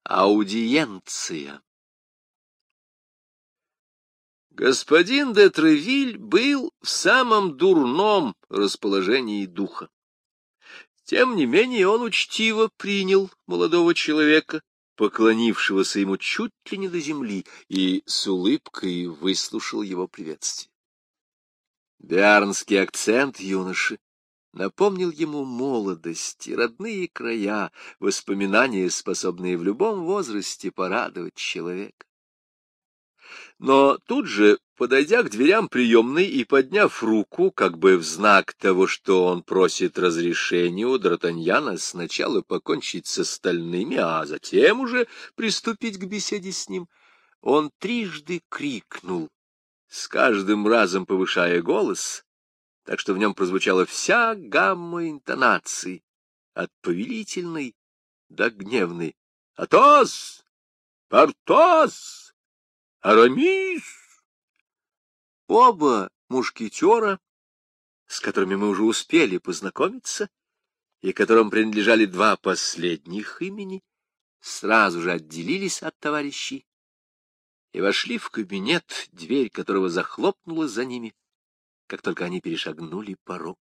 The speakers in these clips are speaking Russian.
Аудиенция. Господин де Тревиль был в самом дурном расположении духа. Тем не менее он учтиво принял молодого человека, поклонившегося ему чуть ли не до земли, и с улыбкой выслушал его приветствие. Биарнский акцент юноши напомнил ему молодость и родные края, воспоминания, способные в любом возрасте порадовать человека. Но тут же, подойдя к дверям приемной и подняв руку, как бы в знак того, что он просит разрешения у Д'Артаньяна сначала покончить с остальными, а затем уже приступить к беседе с ним, он трижды крикнул, с каждым разом повышая голос, так что в нем прозвучала вся гамма интонаций, от повелительной до гневной. «Атос! Портос! Арамис!» Оба мушкетера, с которыми мы уже успели познакомиться, и которым принадлежали два последних имени, сразу же отделились от товарищей и вошли в кабинет, дверь которого захлопнулась за ними, как только они перешагнули порог.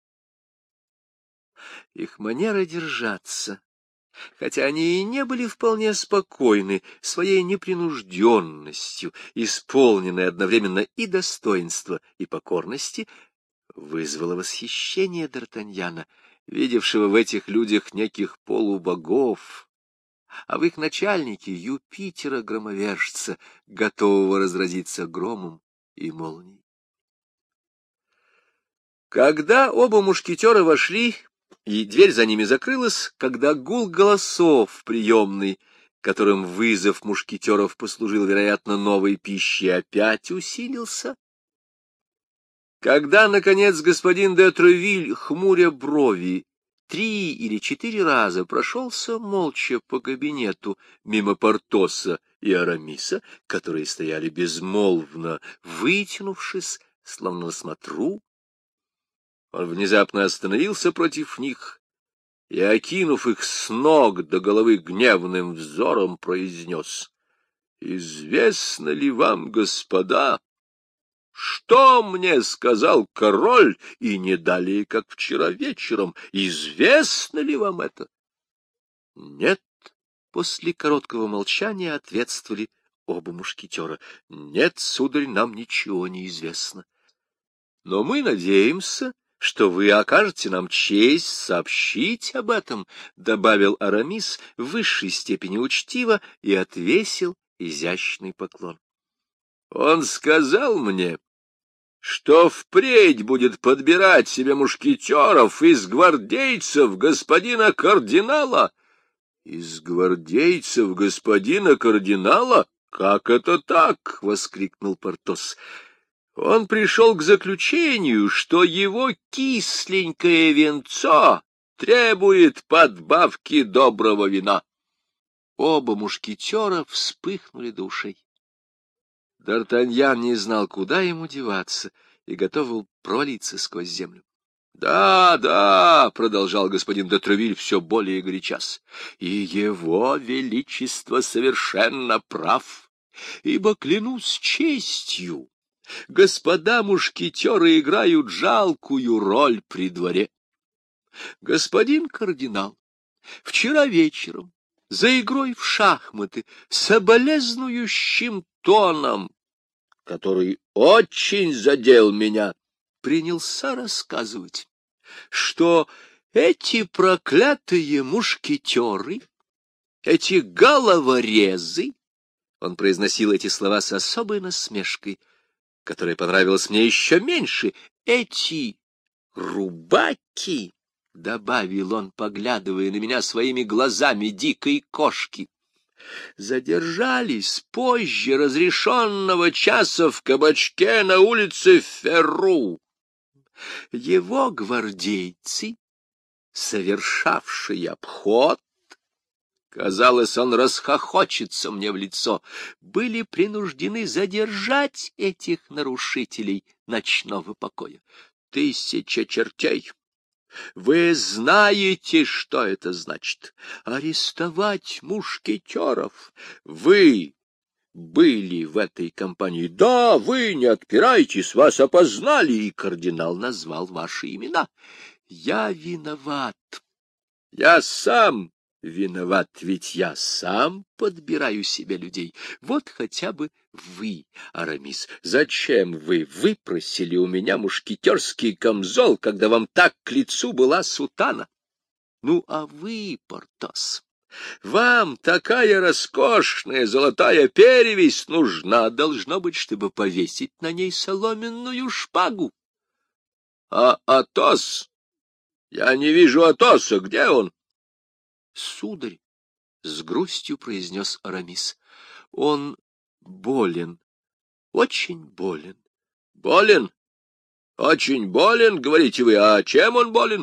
Их манера держаться, хотя они и не были вполне спокойны, своей непринужденностью, исполненной одновременно и достоинства, и покорности, вызвало восхищение Д'Артаньяна, видевшего в этих людях неких полубогов, а в их начальнике Юпитера-громовержца, готового разразиться громом и молнией. Когда оба мушкетера вошли, и дверь за ними закрылась, когда гул голосов в приемной, которым вызов мушкетеров послужил, вероятно, новой пищей, опять усилился, когда, наконец, господин де Тревиль, хмуря брови, 3 или 4 раза прошелся молча по кабинету мимо Портоса и Арамиса, которые стояли безмолвно, вытянувшись, словно на смотру, он внезапно остановился против них и, окинув их с ног до головы гневным взором, произнес: «Известно ли вам, господа, что мне сказал король, и не далее, как вчера вечером? Известно ли вам это?» «Нет», — после короткого молчания ответствовали оба мушкетера. «Нет, сударь, нам ничего не известно. Но мы надеемся, что вы окажете нам честь сообщить об этом», — добавил Арамис в высшей степени учтиво и отвесил изящный поклон. «Он сказал мне, что впредь будет подбирать себе мушкетеров из гвардейцев господина кардинала». «Из гвардейцев господина кардинала? Как это так?» — воскликнул Портос. «Он пришел к заключению, что его кисленькое венцо требует подбавки доброго вина». Оба мушкетера вспыхнули до ушей. Д'Артаньян не знал, куда ему деваться, и готов был провалиться сквозь землю. «Да, да», — продолжал господин де Тревиль все более горячась, — «и его величество совершенно прав, ибо, клянусь честью, господа мушкетеры играют жалкую роль при дворе. Господин кардинал вчера вечером за игрой в шахматы соболезнующим тоном, который очень задел меня, принялся рассказывать, что эти проклятые мушкетеры, эти головорезы, он произносил эти слова с особой насмешкой, которая понравилась мне еще меньше, эти рубаки, — добавил он, поглядывая на меня своими глазами дикой кошки, — задержались позже разрешенного часа в кабачке на улице Ферру. Его гвардейцы, совершавшие обход, казалось, он расхохочется мне в лицо, были принуждены задержать этих нарушителей ночного покоя. 1000 чертей, Вы знаете, что это значит? Арестовать мушкетеров. Вы были в этой компании. Да, вы не отпирайтесь, вас опознали, и кардинал назвал ваши имена. Я виноват. Я сам виноват, ведь я сам подбираю себе людей. Вот хотя бы вы, Арамис, зачем вы выпросили у меня мушкетерский камзол, когда вам так к лицу была сутана? Ну, а вы, Портос, вам такая роскошная золотая перевесь нужна, должно быть, чтобы повесить на ней соломенную шпагу. А Атос? Я не вижу Атоса. Где он? Сударь, — с грустью произнес Арамис, — он болен, очень болен. Болен? Очень болен, говорите вы. А чем он болен?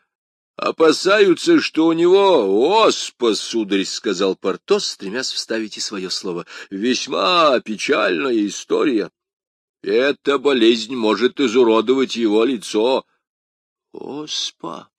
Опасаются, что у него оспа, сударь, — сказал Портос, стремясь вставить и свое слово. Весьма печальная история. Эта болезнь может изуродовать его лицо. Оспа!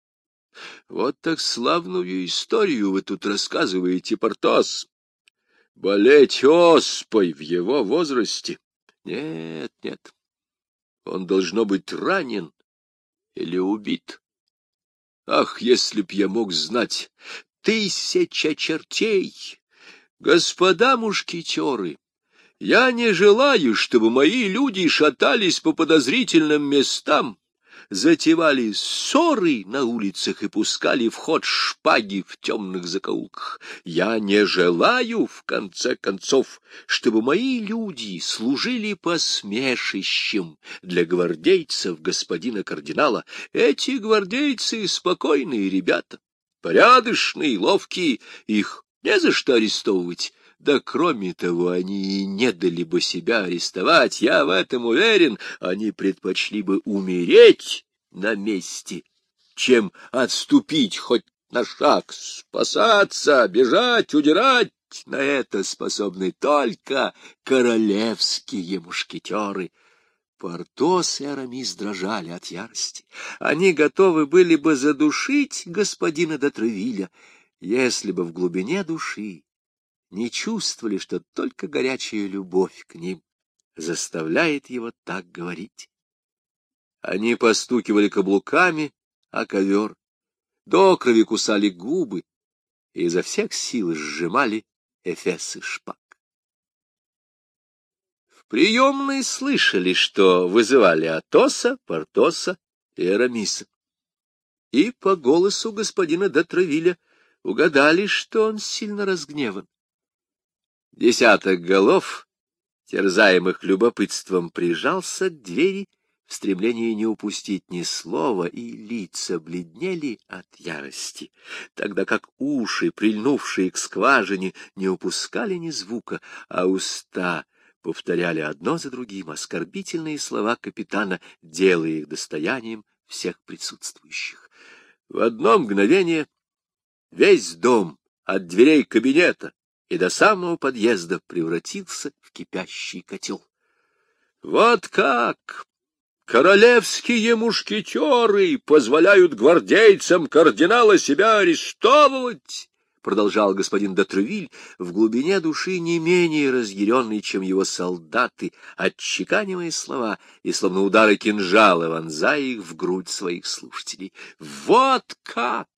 Вот так славную историю вы тут рассказываете, Портос. Болеть оспой в его возрасте? Нет, нет. Он должно быть ранен или убит. Ах, если б я мог знать! 1000 чертей! Господа мушкетеры, я не желаю, чтобы мои люди шатались по подозрительным местам, затевали ссоры на улицах и пускали в ход шпаги в темных закоулках. Я не желаю, в конце концов, чтобы мои люди служили посмешищем для гвардейцев господина кардинала. Эти гвардейцы — спокойные ребята, порядочные, ловкие, их не за что арестовывать. Да, кроме того, они и не дали бы себя арестовать, я в этом уверен, они предпочли бы умереть на месте, чем отступить хоть на шаг, спасаться, бежать, удирать. На это способны только королевские мушкетеры. Портос и Арамис дрожали от ярости. Они готовы были бы задушить господина де Тревилля, если бы в глубине души не чувствовали, что только горячая любовь к ним заставляет его так говорить. Они постукивали каблуками о ковер, до крови кусали губы и изо всех сил сжимали эфесы шпаг. В приемной слышали, что вызывали Атоса, Портоса и Арамиса. И по голосу господина де Тревилля угадали, что он сильно разгневан. 10 голов, терзаемых любопытством, прижался к двери в стремлении не упустить ни слова, и лица бледнели от ярости, тогда как уши, прильнувшие к скважине, не упускали ни звука, а уста повторяли одно за другим оскорбительные слова капитана, делая их достоянием всех присутствующих. В одно мгновение весь дом от дверей кабинета и до самого подъезда превратился в кипящий котел. Вот как королевские мушкетеры позволяют гвардейцам кардинала себя арестовывать, продолжал господин де Тревиль, в глубине души не менее разъяренный, чем его солдаты, отчеканивая слова и словно удары кинжала вонзая их в грудь своих слушателей. Вот как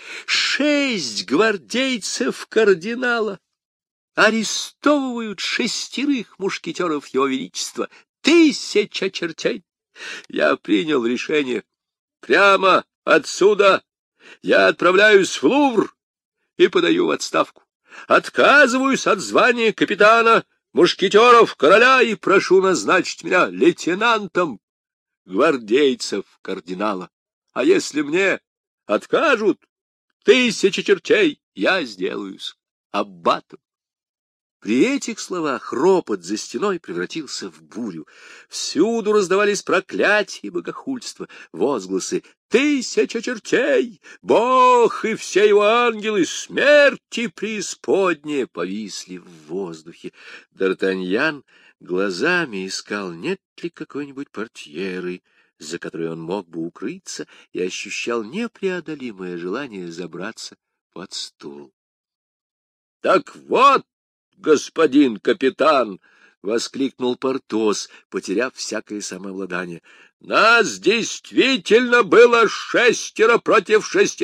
6 гвардейцев кардинала арестовывают 6 мушкетеров его величества, 1000 чертей. Я принял решение. Прямо отсюда я отправляюсь в Лувр и подаю в отставку. Отказываюсь от звания капитана мушкетеров короля и прошу назначить меня лейтенантом гвардейцев кардинала. А если мне откажут, 1000 чертей, я сделаюсь аббатом. При этих словах ропот за стеной превратился в бурю. Всюду раздавались проклятия и богохульства, возгласы «1000 чертей! Бог и все его ангелы смерти преисподние!» повисли в воздухе. Д'Артаньян глазами искал, нет ли какой-нибудь портьеры за которой он мог бы укрыться, и ощущал непреодолимое желание забраться под стул. — Так вот, господин капитан! — воскликнул Портос, потеряв всякое самообладание. — Нас действительно было 6 против 6,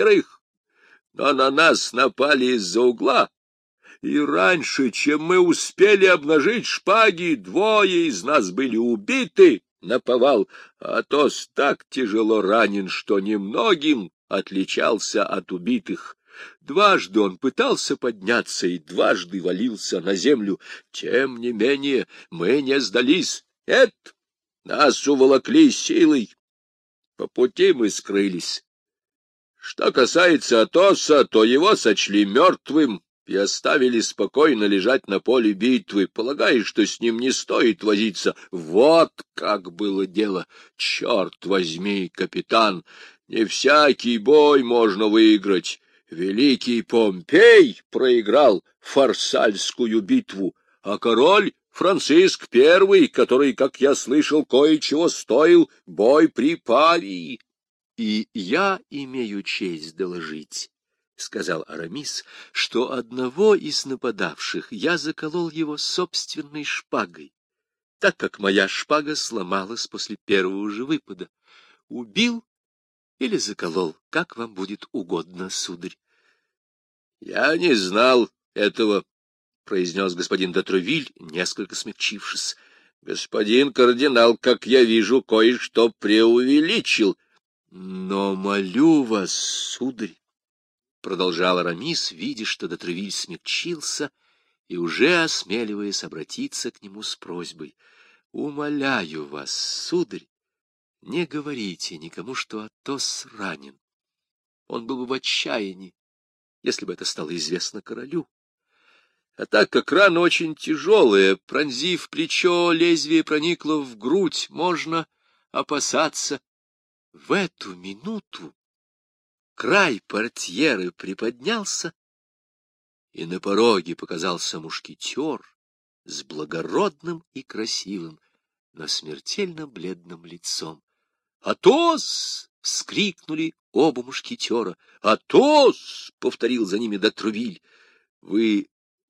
но на нас напали из-за угла, и раньше, чем мы успели обнажить шпаги, 2 из нас были убиты наповал, а Атос так тяжело ранен, что немногим отличался от убитых. 2 он пытался подняться и 2 валился на землю. Тем не менее мы не сдались. Нет, нас уволокли силой. По пути мы скрылись. Что касается Атоса, то его сочли мертвым и оставили спокойно лежать на поле битвы, полагая, что с ним не стоит возиться. Вот как было дело. Черт возьми, капитан, не всякий бой можно выиграть. Великий Помпей проиграл Фарсальскую битву, а король Франциск I, который, как я слышал, кое-чего стоил, бой при Павии. — И я имею честь доложить, — сказал Арамис, — что одного из нападавших я заколол его собственной шпагой, так как моя шпага сломалась после первого же выпада. Убил или заколол, как вам будет угодно, сударь. — Я не знал этого, — произнес господин де Тревиль, несколько смягчившись. — Господин кардинал, как я вижу, кое-что преувеличил. — Но молю вас, сударь, — продолжал Арамис, видя, что де Тревиль смягчился и уже осмеливаясь обратиться к нему с просьбой, — умоляю вас, сударь, не говорите никому, что Атос ранен. Он был бы в отчаянии, если бы это стало известно королю. А так как рана очень тяжелая, пронзив плечо, лезвие проникло в грудь, можно опасаться. В эту минуту край портьеры приподнялся, и на пороге показался мушкетер с благородным и красивым, но смертельно бледным лицом. «Атос!» — вскрикнули оба мушкетера. «Атос!» — повторил за ними де Тревиль. «Вы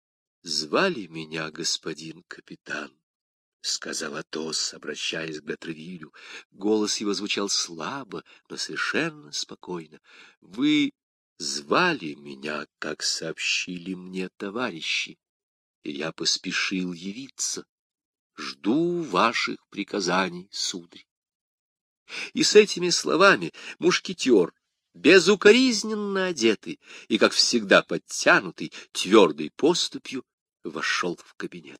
звали меня, господин капитан?» — сказал Атос, обращаясь к де Тревилю. Голос его звучал слабо, но совершенно спокойно. — Вы звали меня, как сообщили мне товарищи, и я поспешил явиться. Жду ваших приказаний, сударь. И с этими словами мушкетер, безукоризненно одетый и, как всегда, подтянутый, твердой поступью, вошел в кабинет.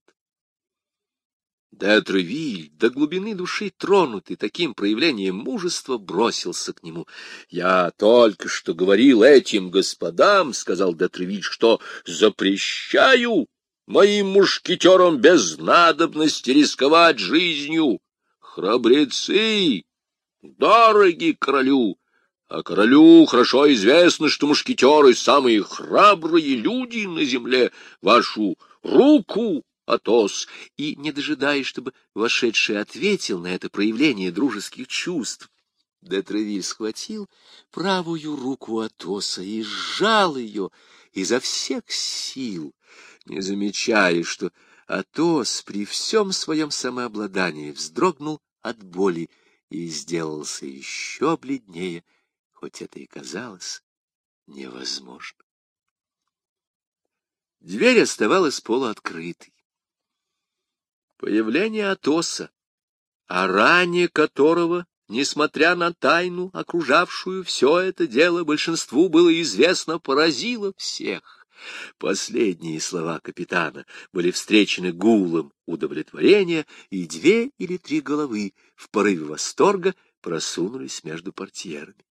Де Тревиль, до глубины души тронутый таким проявлением мужества, бросился к нему. — Я только что говорил этим господам, — сказал де Тревиль, — что запрещаю моим мушкетерам без надобности рисковать жизнью. Храбрецы дороги королю, а королю хорошо известно, что мушкетеры — самые храбрые люди на земле. Вашу руку, Атос! И, не дожидаясь, чтобы вошедший ответил на это проявление дружеских чувств, де Тревиль схватил правую руку Атоса и сжал ее изо всех сил, не замечая, что Атос при всем своем самообладании вздрогнул от боли и сделался еще бледнее, хоть это и казалось невозможно. Дверь оставалась полуоткрытой. Появление Атоса, о ране которого, несмотря на тайну, окружавшую все это дело, большинству было известно, поразило всех. Последние слова капитана были встречены гулом удовлетворения, и 2 или 3 головы в порыве восторга просунулись между портьерами.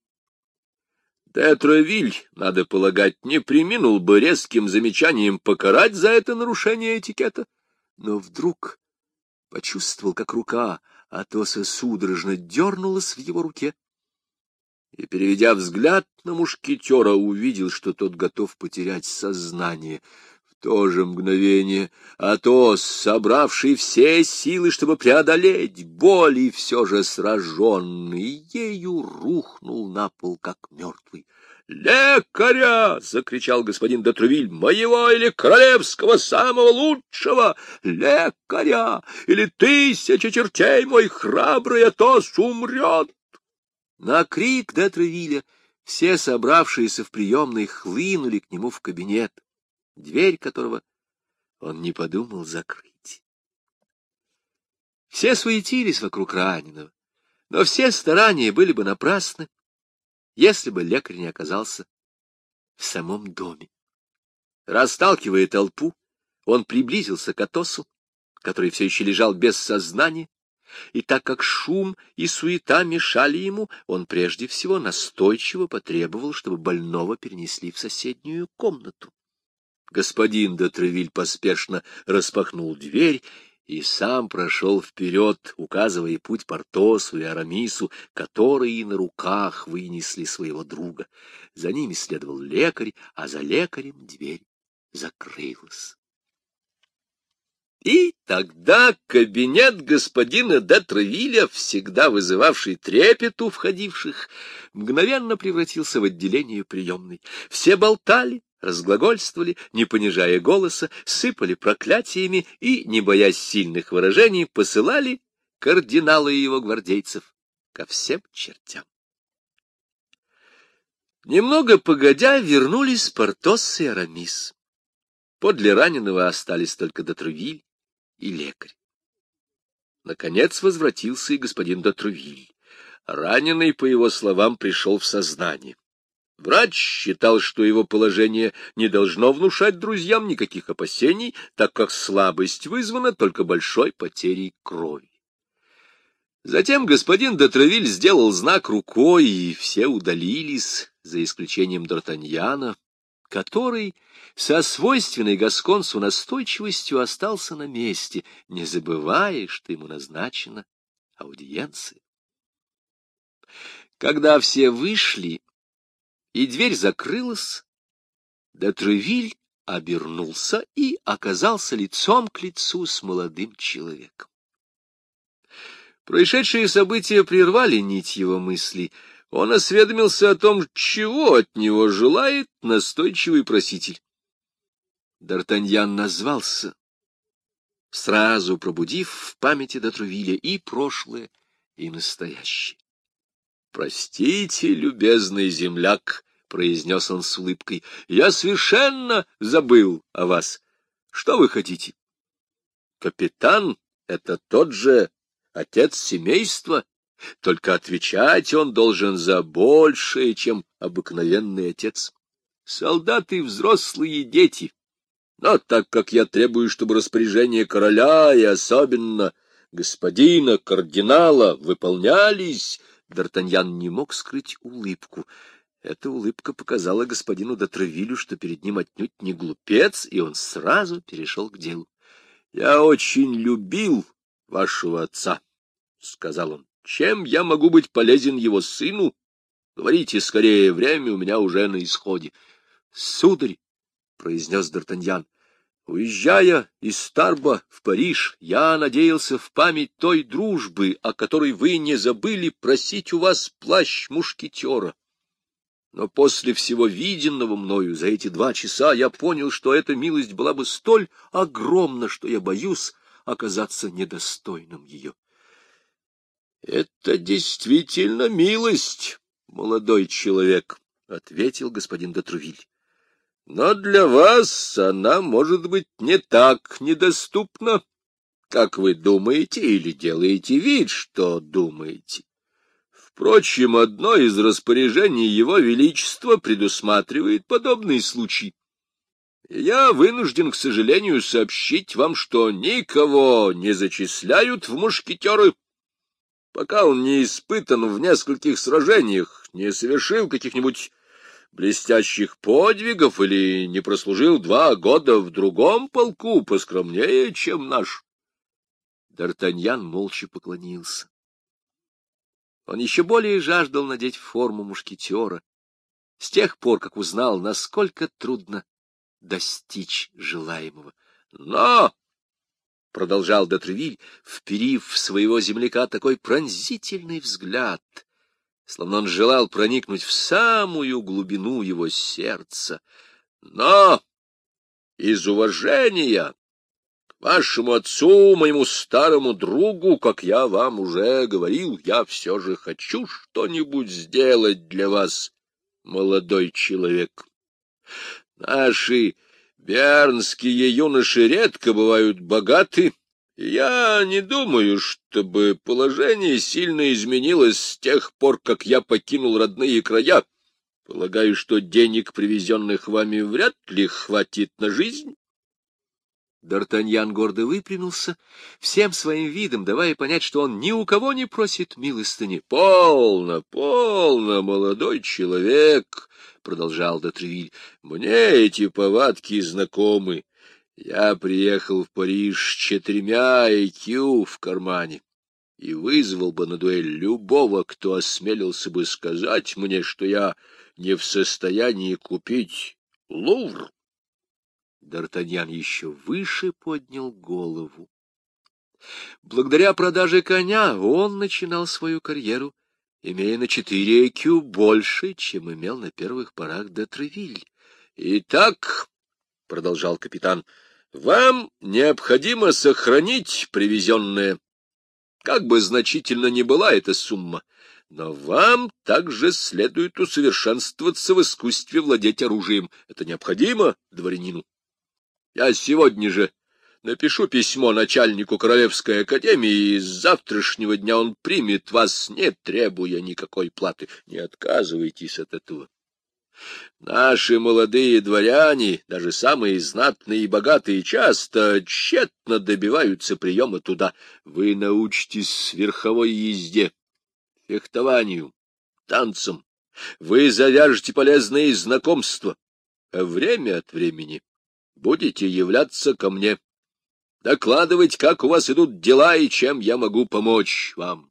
Де Тревиль, надо полагать, не преминул бы резким замечанием покарать за это нарушение этикета, но вдруг почувствовал, как рука Атоса судорожно дернулась в его руке, и, переведя взгляд на мушкетера, увидел, что тот готов потерять сознание. В то же мгновение Атос, собравший все силы, чтобы преодолеть боль, и все же сраженный ею, рухнул на пол, как мертвый. «Лекаря!» — закричал господин де Трувиль. «Моего или королевского, самого лучшего! Лекаря! Или 1000 чертей мой храбрый Атос умрет!» На крик де Трувиля все собравшиеся в приемной хлынули к нему в кабинет, дверь которого он не подумал закрыть. Все суетились вокруг раненого, но все старания были бы напрасны, если бы лекарь не оказался в самом доме. Расталкивая толпу, он приблизился к Атосу, который все еще лежал без сознания, и так как шум и суета мешали ему, он прежде всего настойчиво потребовал, чтобы больного перенесли в соседнюю комнату. Господин де Тревиль поспешно распахнул дверь и сам прошел вперед, указывая путь Портосу и Арамису, которые на руках вынесли своего друга. За ними следовал лекарь, а за лекарем дверь закрылась. И тогда кабинет господина де Тревиля, всегда вызывавший трепет у входивших, мгновенно превратился в отделение приемной. Все болтали, разглагольствовали, не понижая голоса, сыпали проклятиями и, не боясь сильных выражений, посылали кардинала и его гвардейцев ко всем чертям. Немного погодя вернулись Портос и Арамис. Подле раненого остались только де Трувиль и лекарь. Наконец возвратился и господин де Трувиль. Раненый, по его словам, пришел в сознание. Врач считал, что его положение не должно внушать друзьям никаких опасений, так как слабость вызвана только большой потерей крови. Затем господин де Тревиль сделал знак рукой, и все удалились, за исключением Д'Артаньяна, который со свойственной гасконцу настойчивостью остался на месте, не забывая, что ему назначена аудиенция. Когда все вышли, и дверь закрылась, де Тревиль обернулся и оказался лицом к лицу с молодым человеком. Происшедшие события прервали нить его мыслей. Он осведомился о том, чего от него желает настойчивый проситель. Д'Артаньян назвался, сразу пробудив в памяти де Трувиля и прошлое, и настоящее. «Простите, любезный земляк», — произнес он с улыбкой, — «я совершенно забыл о вас. Что вы хотите? Капитан — это тот же отец семейства, только отвечать он должен за большее, чем обыкновенный отец. Солдаты — взрослые дети, но так как я требую, чтобы распоряжения короля и особенно господина кардинала выполнялись, Д'Артаньян не мог скрыть улыбку. Эта улыбка показала господину де Тревилю, что перед ним отнюдь не глупец, и он сразу перешел к делу. — Я очень любил вашего отца, — сказал он. — Чем я могу быть полезен его сыну? Говорите скорее, время у меня уже на исходе. — Сударь, — произнес Д'Артаньян, — уезжая из Тарба в Париж, я надеялся в память той дружбы, о которой вы не забыли, просить у вас плащ мушкетера. Но после всего виденного мною за эти 2 часа я понял, что эта милость была бы столь огромна, что я боюсь оказаться недостойным ее. — Это действительно милость, молодой человек, — ответил господин де Трувиль. Но для вас она может быть не так недоступна, как вы думаете или делаете вид, что думаете. Впрочем, одно из распоряжений Его Величества предусматривает подобный случай. Я вынужден, к сожалению, сообщить вам, что никого не зачисляют в мушкетеры, пока он не испытан в нескольких сражениях, не совершил каких-нибудь блестящих подвигов или не прослужил 2 года в другом полку, поскромнее, чем наш. Д'Артаньян молча поклонился. Он еще более жаждал надеть форму мушкетера, с тех пор, как узнал, насколько трудно достичь желаемого. Но, — продолжал де Тревиль, вперив в своего земляка такой пронзительный взгляд, словно он желал проникнуть в самую глубину его сердца, — но из уважения к вашему отцу, моему старому другу, как я вам уже говорил, я все же хочу что-нибудь сделать для вас, молодой человек. Наши бернские юноши редко бывают богаты, и я не думаю, чтобы положение сильно изменилось с тех пор, как я покинул родные края. Полагаю, что денег, привезенных вами, вряд ли хватит на жизнь. Д'Артаньян гордо выпрямился, всем своим видом давая понять, что он ни у кого не просит милостыни. — Полно, полно, молодой человек, — продолжал де Тревиль, — мне эти повадки знакомы. Я приехал в Париж с 4 IQ в кармане и вызвал бы на дуэль любого, кто осмелился бы сказать мне, что я не в состоянии купить Лувр. Д'Артаньян еще выше поднял голову. Благодаря продаже коня он начинал свою карьеру, имея на 4 IQ больше, чем имел на первых порах де Тревиль. — Итак, — продолжал капитан, — вам необходимо сохранить привезенное. Как бы значительно ни была эта сумма, но вам также следует усовершенствоваться в искусстве владеть оружием. Это необходимо дворянину. Я сегодня же напишу письмо начальнику Королевской академии, и с завтрашнего дня он примет вас, не требуя никакой платы. Не отказывайтесь от этого. Наши молодые дворяне, даже самые знатные и богатые, часто тщетно добиваются приема туда. Вы научитесь верховой езде, фехтованию, танцам. Вы завяжете полезные знакомства, а время от времени будете являться ко мне, докладывать, как у вас идут дела и чем я могу помочь вам.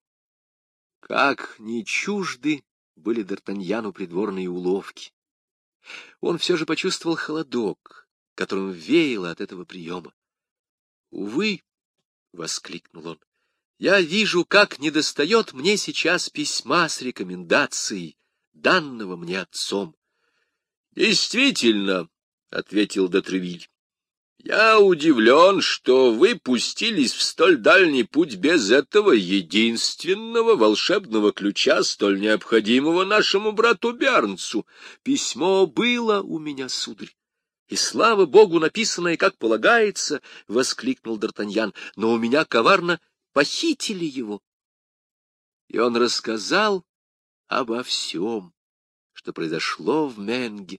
Как не чужды были Д'Артаньяну придворные уловки. Он все же почувствовал холодок, которым веяло от этого приема. «Увы», — воскликнул он, — «я вижу, как недостает мне сейчас письма с рекомендацией, данного мне отцом». «Действительно», — ответил де Тревиль, — я удивлен, что вы пустились в столь дальний путь без этого единственного волшебного ключа, столь необходимого нашему брату Бернцу. Письмо было у меня, сударь, и, слава богу, написанное, как полагается, — воскликнул Д'Артаньян, — но у меня коварно похитили его. И он рассказал обо всем, что произошло в Менге.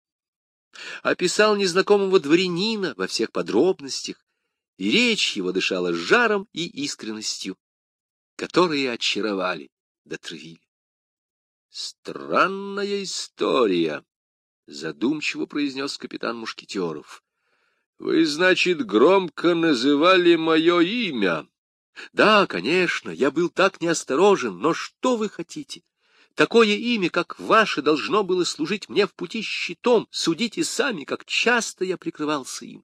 Описал незнакомого дворянина во всех подробностях, и речь его дышала жаром и искренностью, которые очаровали де Тревиля. «Странная история», — задумчиво произнес капитан Мушкетеров. «Вы, значит, громко называли мое имя?» «Да, конечно, я был так неосторожен, но что вы хотите? Такое имя, как ваше, должно было служить мне в пути щитом. Судите сами, как часто я прикрывался им».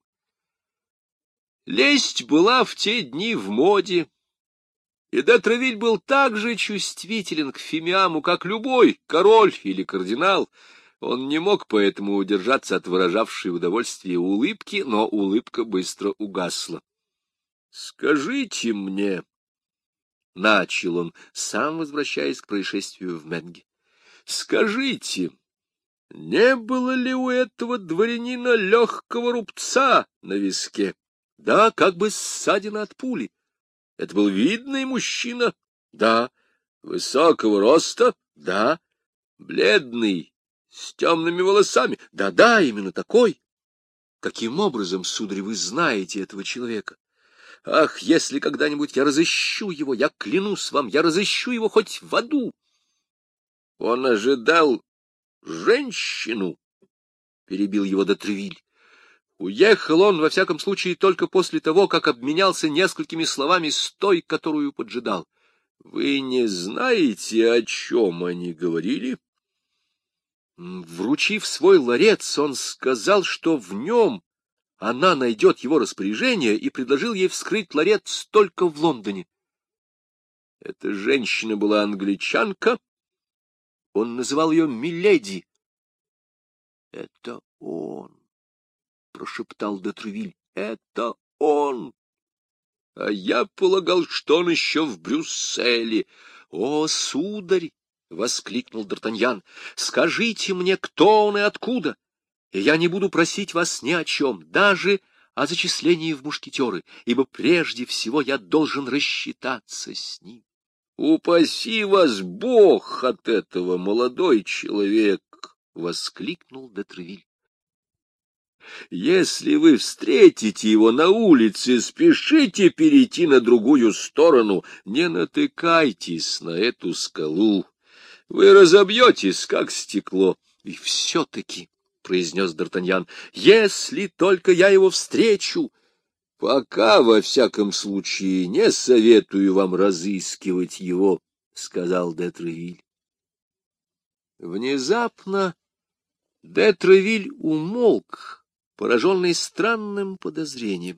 Лесть была в те дни в моде, и де Тревиль был так же чувствителен к фимиаму, как любой король или кардинал. Он не мог поэтому удержаться от выражавшей удовольствие улыбки, но улыбка быстро угасла. — Скажите мне, — начал он, сам возвращаясь к происшествию в Менге, — скажите, не было ли у этого дворянина легкого рубца на виске? Да, как бы ссадина от пули. Это был видный мужчина? Да. Высокого роста? Да. Бледный, с темными волосами? Да, именно такой. Каким образом, сударь, вы знаете этого человека? Ах, если когда-нибудь я разыщу его, я клянусь вам, я разыщу его хоть в аду. Он ожидал женщину, — перебил его де Тревиль. Уехал он, во всяком случае, только после того, как обменялся несколькими словами с той, которую поджидал. Вы не знаете, о чем они говорили? Вручив свой ларец, он сказал, что в нем она найдет его распоряжение, и предложил ей вскрыть ларец только в Лондоне. Эта женщина была англичанка, он называл ее Миледи. — Это он, — прошептал де Тревиль, — это он. А я полагал, что он еще в Брюсселе. — О, сударь! — воскликнул Д'Артаньян. — Скажите мне, кто он и откуда, и я не буду просить вас ни о чем, даже о зачислении в мушкетеры, ибо прежде всего я должен рассчитаться с ним. — Упаси вас Бог от этого, молодой человек! — воскликнул де Тревиль. Если вы встретите его на улице, спешите перейти на другую сторону, не натыкайтесь на эту скалу. Вы разобьетесь, как стекло. — И все-таки, — произнес Д'Артаньян, — если только я его встречу... — Пока, во всяком случае, не советую вам разыскивать его, — сказал де Тревиль. Внезапно де Тревиль умолк, пораженный странным подозрением.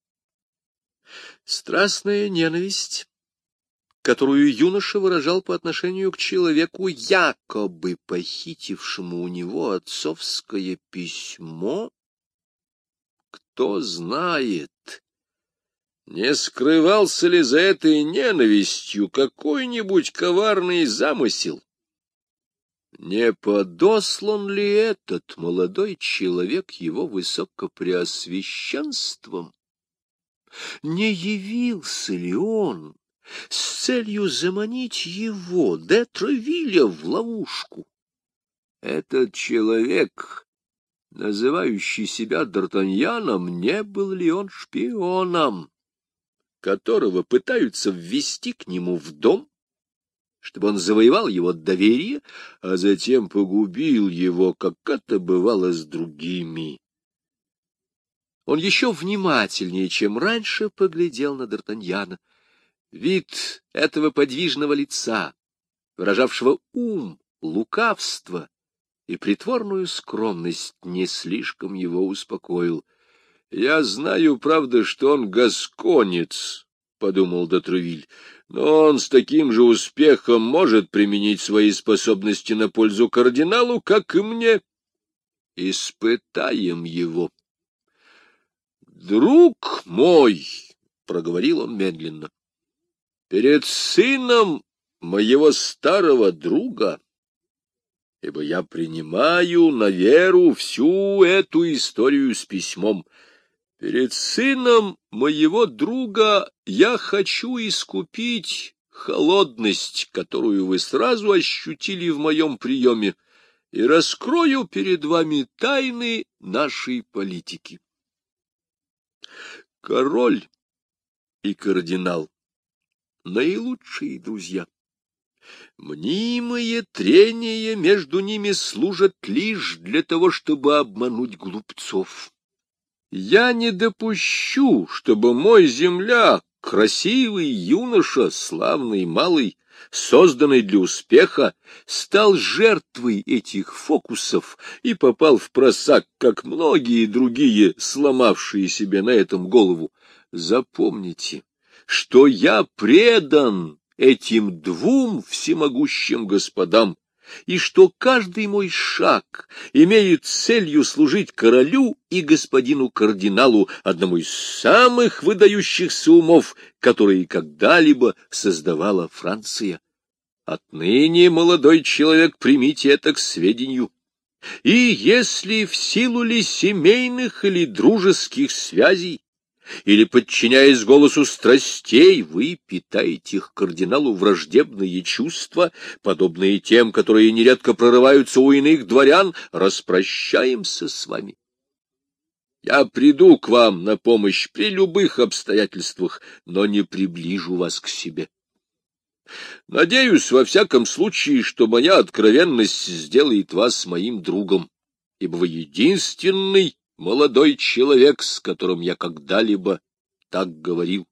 Страстная ненависть, которую юноша выражал по отношению к человеку, якобы похитившему у него отцовское письмо, кто знает, не скрывался ли за этой ненавистью какой-нибудь коварный замысел? Не подослан ли этот молодой человек его высокопреосвященством? Не явился ли он с целью заманить его, де Тревиля, в ловушку? Этот человек, называющий себя Д'Артаньяном, не был ли он шпионом, которого пытаются ввести к нему в дом, чтобы он завоевал его доверие, а затем погубил его, как это бывало с другими? Он еще внимательнее, чем раньше, поглядел на Д'Артаньяна. Вид этого подвижного лица, выражавшего ум, лукавство и притворную скромность, не слишком его успокоил. — Я знаю, правда, что он гасконец, — подумал де Тревиль, — но он с таким же успехом может применить свои способности на пользу кардиналу, как и мне. Испытаем его. — Друг мой, — проговорил он медленно, — перед сыном моего старого друга, ибо я принимаю на веру всю эту историю с письмом, перед сыном моего друга я хочу искупить холодность, которую вы сразу ощутили в моем приеме, и раскрою перед вами тайны нашей политики. Король и кардинал — наилучшие друзья. Мнимые трения между ними служат лишь для того, чтобы обмануть глупцов. Я не допущу, чтобы мой земляк, красивый юноша, славный малый, созданный для успеха, стал жертвой этих фокусов и попал в просак, как многие другие, сломавшие себе на этом голову. Запомните, что я предан этим двум всемогущим господам, и что каждый мой шаг имеет целью служить королю и господину кардиналу, одному из самых выдающихся умов, которые когда-либо создавала Франция. Отныне, молодой человек, примите это к сведению. И если в силу ли семейных или дружеских связей, или, подчиняясь голосу страстей, вы питаете к кардиналу враждебные чувства, подобные тем, которые нередко прорываются у иных дворян, распрощаемся с вами. Я приду к вам на помощь при любых обстоятельствах, но не приближу вас к себе. Надеюсь, во всяком случае, что моя откровенность сделает вас моим другом, ибо вы единственный молодой человек, с которым я когда-либо так говорил.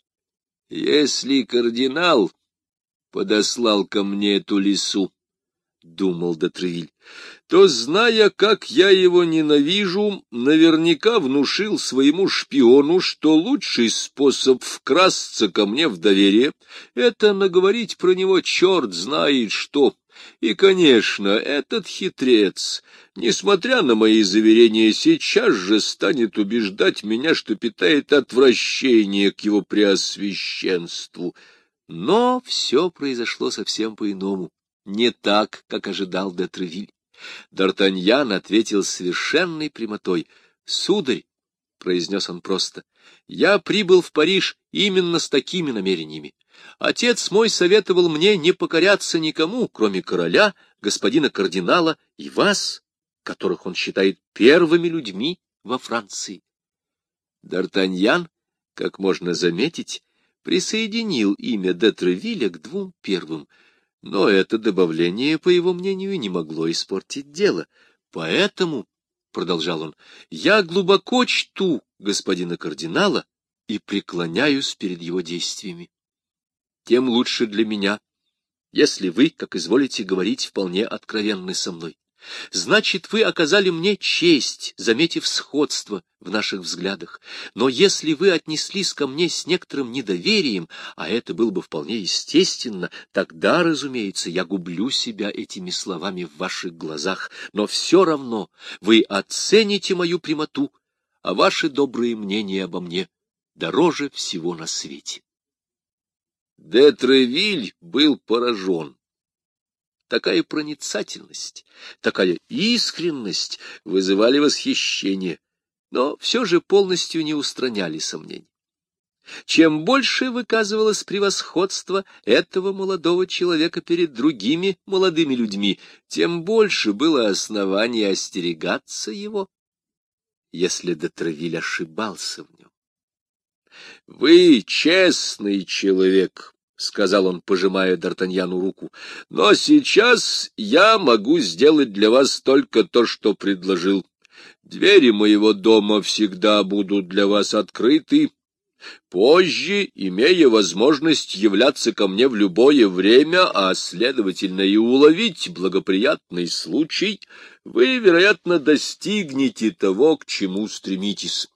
Если кардинал подослал ко мне эту лису, — думал де Тревиль, — то, зная, как я его ненавижу, наверняка внушил своему шпиону, что лучший способ вкрасться ко мне в доверие — это наговорить про него черт знает что. И, конечно, этот хитрец, несмотря на мои заверения, сейчас же станет убеждать меня, что питает отвращение к его преосвященству. Но все произошло совсем по-иному, не так, как ожидал де Тревиль. Д'Артаньян ответил с совершенной прямотой. — Сударь, — произнес он просто, — я прибыл в Париж именно с такими намерениями. Отец мой советовал мне не покоряться никому, кроме короля, господина кардинала и вас, которых он считает первыми людьми во Франции. Д'Артаньян, как можно заметить, присоединил имя де Тревиля к двум первым, но это добавление, по его мнению, не могло испортить дело. Поэтому, — продолжал он, — я глубоко чту господина кардинала и преклоняюсь перед его действиями. Тем лучше для меня, если вы, как изволите говорить, вполне откровенны со мной. Значит, вы оказали мне честь, заметив сходство в наших взглядах. Но если вы отнеслись ко мне с некоторым недоверием, а это было бы вполне естественно, тогда, разумеется, я гублю себя этими словами в ваших глазах. Но все равно вы оцените мою прямоту, а ваши добрые мнения обо мне дороже всего на свете. Де Тревиль был поражен. Такая проницательность, такая искренность вызывали восхищение, но все же полностью не устраняли сомнений. Чем больше выказывалось превосходство этого молодого человека перед другими молодыми людьми, тем больше было оснований остерегаться его, если де Тревиль ошибался в нем. — Вы честный человек, — сказал он, пожимая Д'Артаньяну руку, — но сейчас я могу сделать для вас только то, что предложил. Двери моего дома всегда будут для вас открыты. Позже, имея возможность являться ко мне в любое время, а, следовательно, и уловить благоприятный случай, вы, вероятно, достигнете того, к чему стремитесь.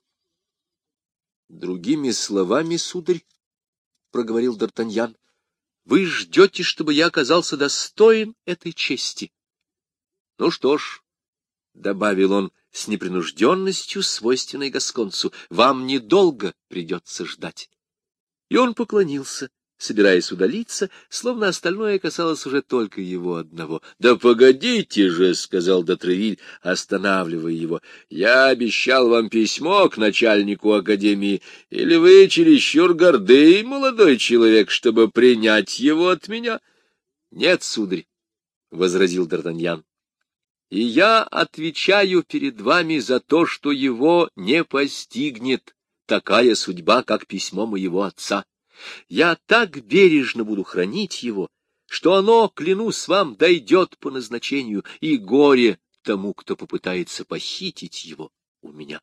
— Другими словами, сударь, — проговорил Д'Артаньян, — вы ждете, чтобы я оказался достоин этой чести. — Ну что ж, — добавил он с непринужденностью, свойственной гасконцу, — вам недолго придется ждать. И он поклонился, собираясь удалиться, словно остальное касалось уже только его одного. — Да погодите же, — сказал де Тревиль, останавливая его, — я обещал вам письмо к начальнику академии, или вы чересчур гордый, молодой человек, чтобы принять его от меня? — Нет, сударь, — возразил Д'Артаньян, — и я отвечаю перед вами за то, что его не постигнет такая судьба, как письмо моего отца. Я так бережно буду хранить его, что оно, клянусь вам, дойдет по назначению, и горе тому, кто попытается похитить его у меня.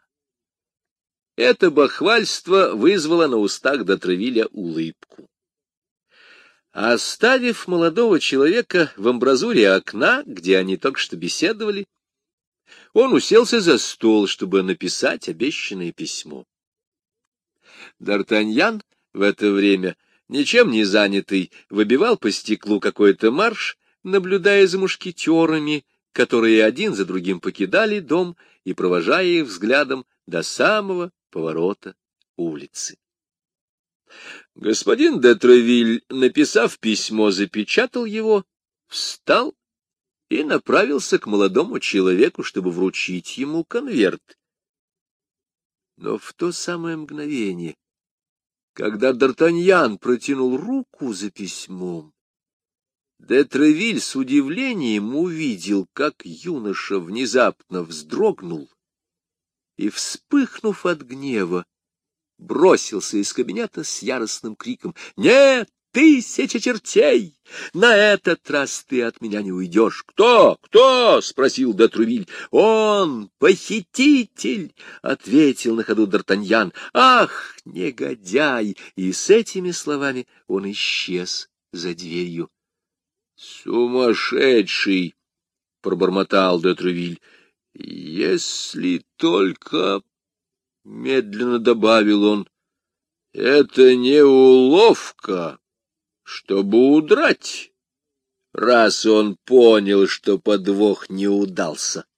Это бахвальство вызвало на устах де Тревиля улыбку. Оставив молодого человека в амбразуре окна, где они только что беседовали, он уселся за стол, чтобы написать обещанное письмо. Д'Артаньян в это время, ничем не занятый, выбивал по стеклу какой-то марш, наблюдая за мушкетерами, которые один за другим покидали дом и провожая их взглядом до самого поворота улицы. Господин де Тревиль, написав письмо, запечатал его, встал и направился к молодому человеку, чтобы вручить ему конверт. Но в то самое мгновение, когда Д'Артаньян протянул руку за письмом, де Тревиль с удивлением увидел, как юноша внезапно вздрогнул и, вспыхнув от гнева, бросился из кабинета с яростным криком: «Нет, тысяча чертей! На этот раз ты от меня не уйдешь!» «Кто? Кто?» — спросил де Тревиль. «Он, похититель!» — ответил на ходу Д'Артаньян. «Ах, негодяй!» И с этими словами он исчез за дверью. «Сумасшедший!» — пробормотал де Тревиль. — Если только, — медленно добавил он, — это не уловка, чтобы удрать, раз он понял, что подвох не удался.